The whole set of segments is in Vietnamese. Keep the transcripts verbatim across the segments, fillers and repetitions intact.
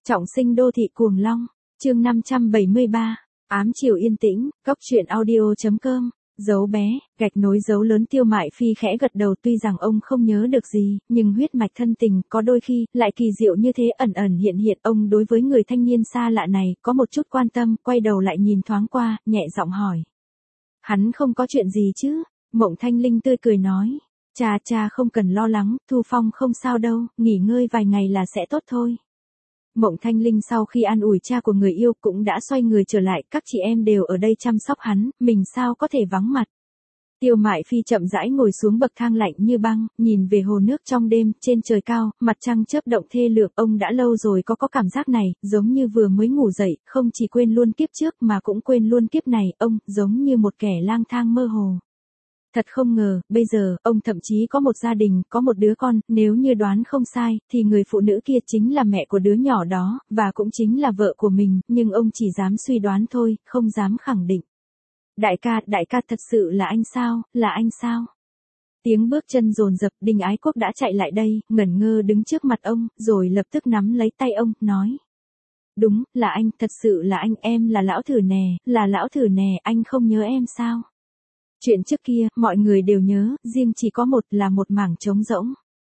Trọng sinh đô thị cuồng long, chương năm trăm bảy mươi ba, ám chiều yên tĩnh, góc truyện audio.com, dấu bé, gạch nối dấu lớn. Tiêu Mại Phi khẽ gật đầu, tuy rằng ông không nhớ được gì, nhưng huyết mạch thân tình có đôi khi lại kỳ diệu như thế, ẩn ẩn hiện hiện. Ông đối với người thanh niên xa lạ này có một chút quan tâm, quay đầu lại nhìn thoáng qua, nhẹ giọng hỏi. Hắn không có chuyện gì chứ? Mộng Thanh Linh tươi cười nói. Cha cha không cần lo lắng, Thu Phong không sao đâu, nghỉ ngơi vài ngày là sẽ tốt thôi. Mộng Thanh Linh sau khi an ủi cha của người yêu cũng đã xoay người trở lại, các chị em đều ở đây chăm sóc hắn, mình sao có thể vắng mặt. Tiêu Mại Phi chậm rãi ngồi xuống bậc thang lạnh như băng, nhìn về hồ nước trong đêm, trên trời cao, mặt trăng chớp động thê lương. Ông đã lâu rồi có có cảm giác này, giống như vừa mới ngủ dậy, không chỉ quên luôn kiếp trước mà cũng quên luôn kiếp này. Ông giống như một kẻ lang thang mơ hồ. Thật không ngờ, bây giờ, ông thậm chí có một gia đình, có một đứa con, nếu như đoán không sai, thì người phụ nữ kia chính là mẹ của đứa nhỏ đó, và cũng chính là vợ của mình, nhưng ông chỉ dám suy đoán thôi, không dám khẳng định. Đại ca, đại ca thật sự là anh sao, là anh sao? Tiếng bước chân dồn dập, Đinh Ái Quốc đã chạy lại đây, ngẩn ngơ đứng trước mặt ông, rồi lập tức nắm lấy tay ông, nói. Đúng, là anh, thật sự là anh, em là Lão Thử nè, là Lão Thử nè, anh không nhớ em sao? Chuyện trước kia, mọi người đều nhớ, riêng chỉ có một là một mảng trống rỗng.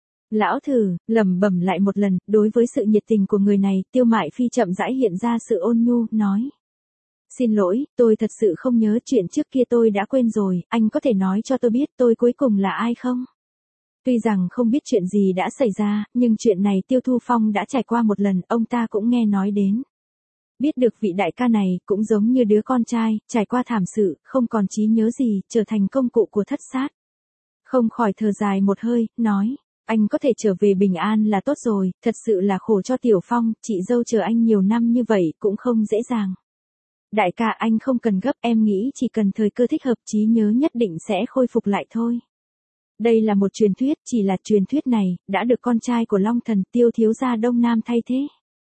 Lão Thử, lẩm bẩm lại một lần, đối với sự nhiệt tình của người này, Tiêu Mại Phi chậm rãi hiện ra sự ôn nhu, nói. Xin lỗi, tôi thật sự không nhớ, chuyện trước kia tôi đã quên rồi, anh có thể nói cho tôi biết tôi cuối cùng là ai không? Tuy rằng không biết chuyện gì đã xảy ra, nhưng chuyện này Tiêu Thu Phong đã trải qua một lần, ông ta cũng nghe nói đến. Biết được vị đại ca này, cũng giống như đứa con trai, trải qua thảm sự, không còn trí nhớ gì, trở thành công cụ của thất sát. Không khỏi thở dài một hơi, nói, anh có thể trở về bình an là tốt rồi, thật sự là khổ cho Tiểu Phong, chị dâu chờ anh nhiều năm như vậy, cũng không dễ dàng. Đại ca, anh không cần gấp, em nghĩ chỉ cần thời cơ thích hợp, trí nhớ nhất định sẽ khôi phục lại thôi. Đây là một truyền thuyết, chỉ là truyền thuyết này, đã được con trai của Long Thần, Tiêu thiếu gia Đông Nam thay thế.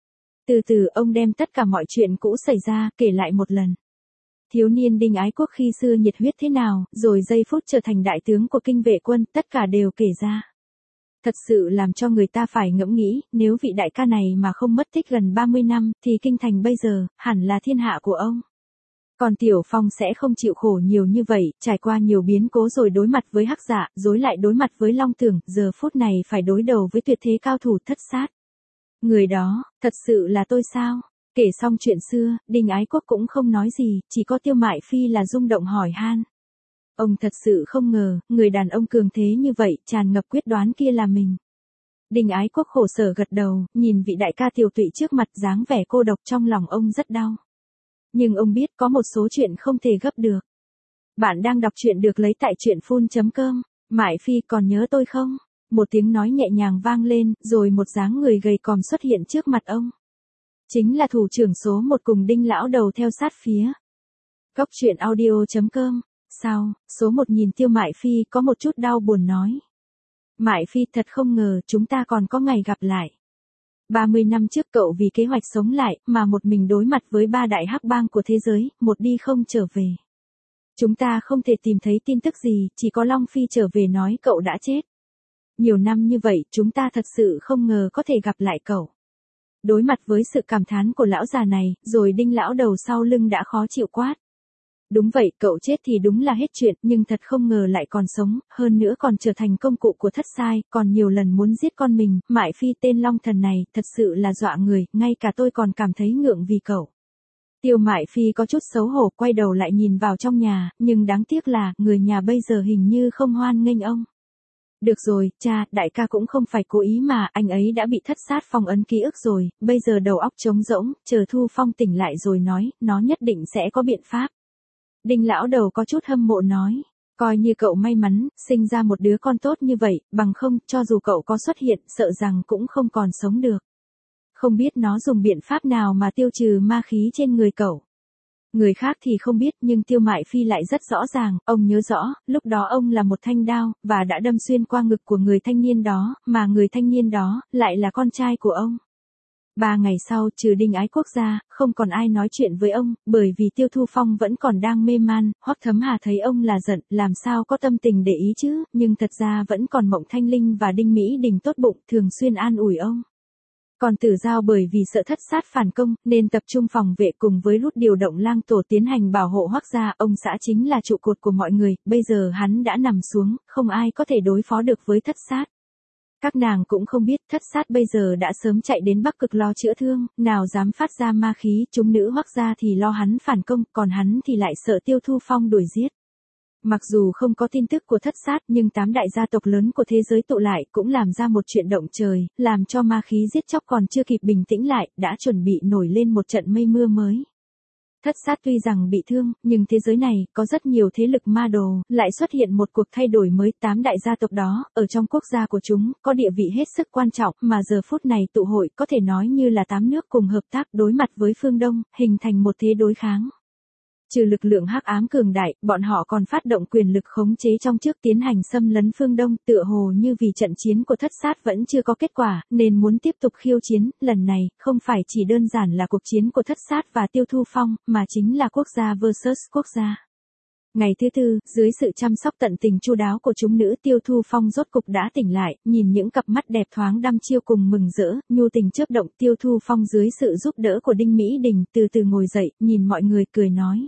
Từ từ ông đem tất cả mọi chuyện cũ xảy ra, kể lại một lần. Thiếu niên Đinh Ái Quốc khi xưa nhiệt huyết thế nào, rồi giây phút trở thành đại tướng của kinh vệ quân, tất cả đều kể ra. Thật sự làm cho người ta phải ngẫm nghĩ, nếu vị đại ca này mà không mất tích gần ba mươi năm, thì kinh thành bây giờ, hẳn là thiên hạ của ông. Còn Tiểu Phong sẽ không chịu khổ nhiều như vậy, trải qua nhiều biến cố rồi đối mặt với Hắc Dạ, rồi lại đối mặt với Long Tưởng, giờ phút này phải đối đầu với tuyệt thế cao thủ thất sát. Người đó, thật sự là tôi sao? Kể xong chuyện xưa, Đinh Ái Quốc cũng không nói gì, chỉ có Tiêu Mại Phi là rung động hỏi han. Ông thật sự không ngờ, người đàn ông cường thế như vậy, tràn ngập quyết đoán kia là mình. Đinh Ái Quốc khổ sở gật đầu, nhìn vị đại ca tiều tụy trước mặt, dáng vẻ cô độc trong lòng ông rất đau. Nhưng ông biết có một số chuyện không thể gấp được. Bạn đang đọc truyện được lấy tại truyện phun chấm com. Mại Phi còn nhớ tôi không? Một tiếng nói nhẹ nhàng vang lên, rồi một dáng người gầy còm xuất hiện trước mặt ông. Chính là thủ trưởng số một cùng Đinh lão đầu theo sát phía. Góc truyện audio.com. Sao, số một nhìn Tiêu Mại Phi có một chút đau buồn nói. Mại Phi thật không ngờ chúng ta còn có ngày gặp lại. ba mươi năm trước cậu vì kế hoạch sống lại mà một mình đối mặt với ba đại hắc bang của thế giới, một đi không trở về. Chúng ta không thể tìm thấy tin tức gì, chỉ có Long Phi trở về nói cậu đã chết. Nhiều năm như vậy, chúng ta thật sự không ngờ có thể gặp lại cậu. Đối mặt với sự cảm thán của lão già này, rồi Đinh lão đầu sau lưng đã khó chịu quát. Đúng vậy, cậu chết thì đúng là hết chuyện, nhưng thật không ngờ lại còn sống, hơn nữa còn trở thành công cụ của thất sai, còn nhiều lần muốn giết con mình. Mại Phi tên Long Thần này, thật sự là dọa người, ngay cả tôi còn cảm thấy ngượng vì cậu. Tiêu Mại Phi có chút xấu hổ, quay đầu lại nhìn vào trong nhà, nhưng đáng tiếc là, người nhà bây giờ hình như không hoan nghênh ông. Được rồi, cha, đại ca cũng không phải cố ý mà, anh ấy đã bị thất sát phong ấn ký ức rồi, bây giờ đầu óc trống rỗng, chờ Thu Phong tỉnh lại rồi nói, nó nhất định sẽ có biện pháp. Đinh lão đầu có chút hâm mộ nói, coi như cậu may mắn, sinh ra một đứa con tốt như vậy, bằng không, cho dù cậu có xuất hiện, sợ rằng cũng không còn sống được. Không biết nó dùng biện pháp nào mà tiêu trừ ma khí trên người cậu. Người khác thì không biết, nhưng Tiêu Mại Phi lại rất rõ ràng, ông nhớ rõ, lúc đó ông là một thanh đao, và đã đâm xuyên qua ngực của người thanh niên đó, mà người thanh niên đó, lại là con trai của ông. Ba ngày sau, trừ Đinh Ái Quốc ra, không còn ai nói chuyện với ông, bởi vì Tiêu Thu Phong vẫn còn đang mê man. Hoắc Thấm Hà thấy ông là giận, làm sao có tâm tình để ý chứ, nhưng thật ra vẫn còn Mộng Thanh Linh và Đinh Mỹ Đình tốt bụng, thường xuyên an ủi ông. Còn Tử Giao bởi vì sợ Thất Sát phản công, nên tập trung phòng vệ cùng với rút điều động lang tổ tiến hành bảo hộ Hoắc gia, ông xã chính là trụ cột của mọi người, bây giờ hắn đã nằm xuống, không ai có thể đối phó được với Thất Sát. Các nàng cũng không biết Thất Sát bây giờ đã sớm chạy đến Bắc Cực lo chữa thương, nào dám phát ra ma khí, chúng nữ Hoắc gia thì lo hắn phản công, còn hắn thì lại sợ Tiêu Thu Phong đuổi giết. Mặc dù không có tin tức của Thất Sát nhưng tám đại gia tộc lớn của thế giới tụ lại cũng làm ra một chuyện động trời, làm cho ma khí giết chóc còn chưa kịp bình tĩnh lại, đã chuẩn bị nổi lên một trận mây mưa mới. Thất Sát tuy rằng bị thương, nhưng thế giới này có rất nhiều thế lực ma đồ, lại xuất hiện một cuộc thay đổi mới. Tám đại gia tộc đó, ở trong quốc gia của chúng, có địa vị hết sức quan trọng, mà giờ phút này tụ hội có thể nói như là tám nước cùng hợp tác đối mặt với phương Đông, hình thành một thế đối kháng. Trừ lực lượng hắc ám cường đại, bọn họ còn phát động quyền lực khống chế trong trước tiến hành xâm lấn phương Đông, tựa hồ như vì trận chiến của Thất Sát vẫn chưa có kết quả, nên muốn tiếp tục khiêu chiến. Lần này, không phải chỉ đơn giản là cuộc chiến của Thất Sát và Tiêu Thu Phong, mà chính là quốc gia versus quốc gia. Ngày thứ tư, dưới sự chăm sóc tận tình chu đáo của chúng nữ, Tiêu Thu Phong rốt cục đã tỉnh lại, nhìn những cặp mắt đẹp thoáng đăm chiêu cùng mừng rỡ, nhu tình chớp động. Tiêu Thu Phong dưới sự giúp đỡ của Đinh Mỹ Đình, từ từ ngồi dậy, nhìn mọi người cười nói.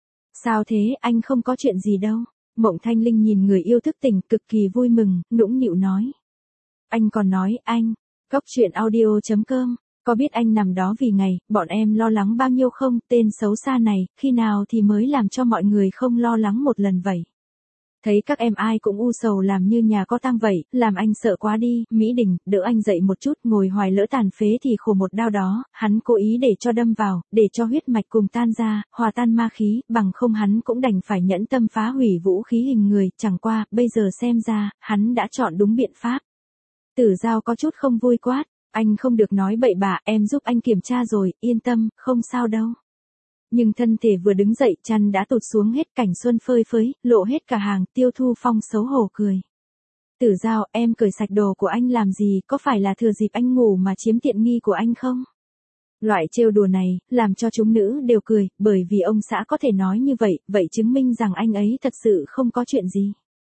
Sao thế, anh không có chuyện gì đâu. Mộng Thanh Linh nhìn người yêu thức tỉnh, cực kỳ vui mừng, nũng nịu nói. Anh còn nói, anh, Cốc truyện audio chấm com, có biết anh nằm đó vì ngày, bọn em lo lắng bao nhiêu không, tên xấu xa này, khi nào thì mới làm cho mọi người không lo lắng một lần vậy. Thấy các em ai cũng u sầu làm như nhà có tang vậy, làm anh sợ quá đi. Mỹ Đình, đỡ anh dậy một chút, ngồi hoài lỡ tàn phế thì khổ một đau đó, hắn cố ý để cho đâm vào, để cho huyết mạch cùng tan ra, hòa tan ma khí, bằng không hắn cũng đành phải nhẫn tâm phá hủy vũ khí hình người, chẳng qua, bây giờ xem ra, hắn đã chọn đúng biện pháp. Tử Giao có chút không vui quát, anh không được nói bậy bạ, em giúp anh kiểm tra rồi, yên tâm, không sao đâu. Nhưng thân thể vừa đứng dậy, chăn đã tụt xuống hết, cảnh xuân phơi phới, lộ hết cả hàng. Tiêu Thu Phong xấu hổ cười. Tử Giao, em cởi sạch đồ của anh làm gì, có phải là thừa dịp anh ngủ mà chiếm tiện nghi của anh không? Loại trêu đùa này, làm cho chúng nữ đều cười, bởi vì ông xã có thể nói như vậy, vậy chứng minh rằng anh ấy thật sự không có chuyện gì.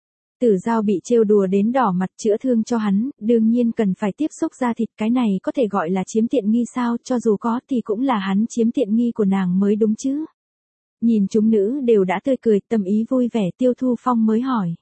Tử Giao bị trêu đùa đến đỏ mặt, chữa thương cho hắn, đương nhiên cần phải tiếp xúc da thịt, cái này có thể gọi là chiếm tiện nghi sao, cho dù có thì cũng là hắn chiếm tiện nghi của nàng mới đúng chứ. Nhìn chúng nữ đều đã tươi cười, tâm ý vui vẻ, Tiêu Thu Phong mới hỏi.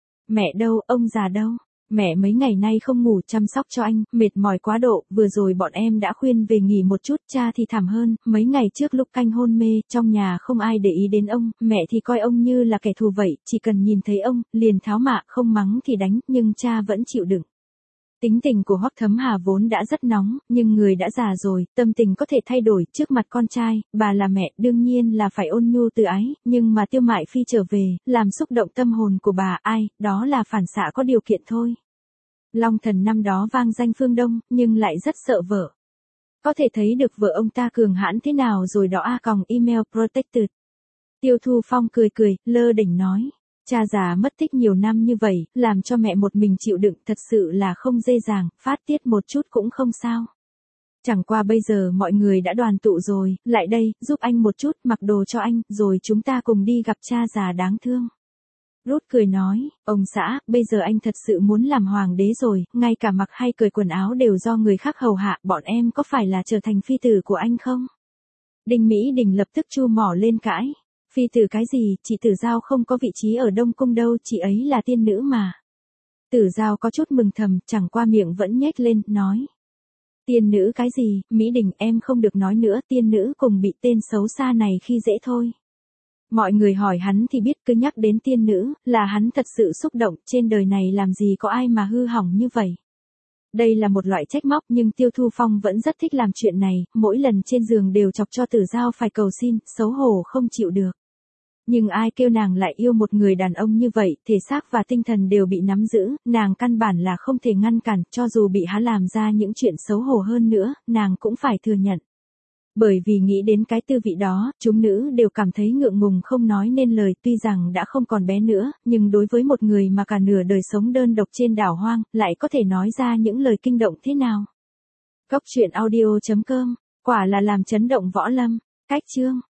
Mẹ đâu, ông già đâu? Mẹ mấy ngày nay không ngủ chăm sóc cho anh, mệt mỏi quá độ, vừa rồi bọn em đã khuyên về nghỉ một chút, cha thì thảm hơn, mấy ngày trước lúc canh hôn mê, trong nhà không ai để ý đến ông, mẹ thì coi ông như là kẻ thù vậy, chỉ cần nhìn thấy ông, liền tháo mạ, không mắng thì đánh, nhưng cha vẫn chịu đựng. Tính tình của Hoắc Thấm Hà vốn đã rất nóng, nhưng người đã già rồi, tâm tình có thể thay đổi, trước mặt con trai, bà là mẹ, đương nhiên là phải ôn nhu từ ái, nhưng mà Tiêu Mại Phi trở về, làm xúc động tâm hồn của bà, ai, đó là phản xạ có điều kiện thôi. Long Thần năm đó vang danh phương Đông, nhưng lại rất sợ vợ. Có thể thấy được vợ ông ta cường hãn thế nào rồi đó. A còng email protected. Tiêu Thu Phong cười cười, lơ đỉnh nói. Cha già mất tích nhiều năm như vậy, làm cho mẹ một mình chịu đựng, thật sự là không dễ dàng, phát tiết một chút cũng không sao. Chẳng qua bây giờ mọi người đã đoàn tụ rồi, lại đây, giúp anh một chút, mặc đồ cho anh, rồi chúng ta cùng đi gặp cha già đáng thương. Rút cười nói, ông xã, bây giờ anh thật sự muốn làm hoàng đế rồi, ngay cả mặc hay cởi quần áo đều do người khác hầu hạ, bọn em có phải là trở thành phi tử của anh không? Đinh Mỹ Đình lập tức chu mỏ lên cãi. Phi tử cái gì, chị Tử Giao không có vị trí ở Đông Cung đâu, chị ấy là tiên nữ mà. Tử Giao có chút mừng thầm, chẳng qua miệng vẫn nhếch lên, nói. Tiên nữ cái gì, Mỹ Đình em không được nói nữa, tiên nữ cùng bị tên xấu xa này khi dễ thôi. Mọi người hỏi hắn thì biết, cứ nhắc đến tiên nữ, là hắn thật sự xúc động, trên đời này làm gì có ai mà hư hỏng như vậy. Đây là một loại trách móc nhưng Tiêu Thu Phong vẫn rất thích làm chuyện này, mỗi lần trên giường đều chọc cho Tử Giao phải cầu xin, xấu hổ không chịu được. Nhưng ai kêu nàng lại yêu một người đàn ông như vậy, thể xác và tinh thần đều bị nắm giữ, nàng căn bản là không thể ngăn cản, cho dù bị hắn làm ra những chuyện xấu hổ hơn nữa, nàng cũng phải thừa nhận. Bởi vì nghĩ đến cái tư vị đó, chúng nữ đều cảm thấy ngượng ngùng không nói nên lời, tuy rằng đã không còn bé nữa, nhưng đối với một người mà cả nửa đời sống đơn độc trên đảo hoang, lại có thể nói ra những lời kinh động thế nào. Cốc truyện audio chấm com, quả là làm chấn động võ lâm. Cách chương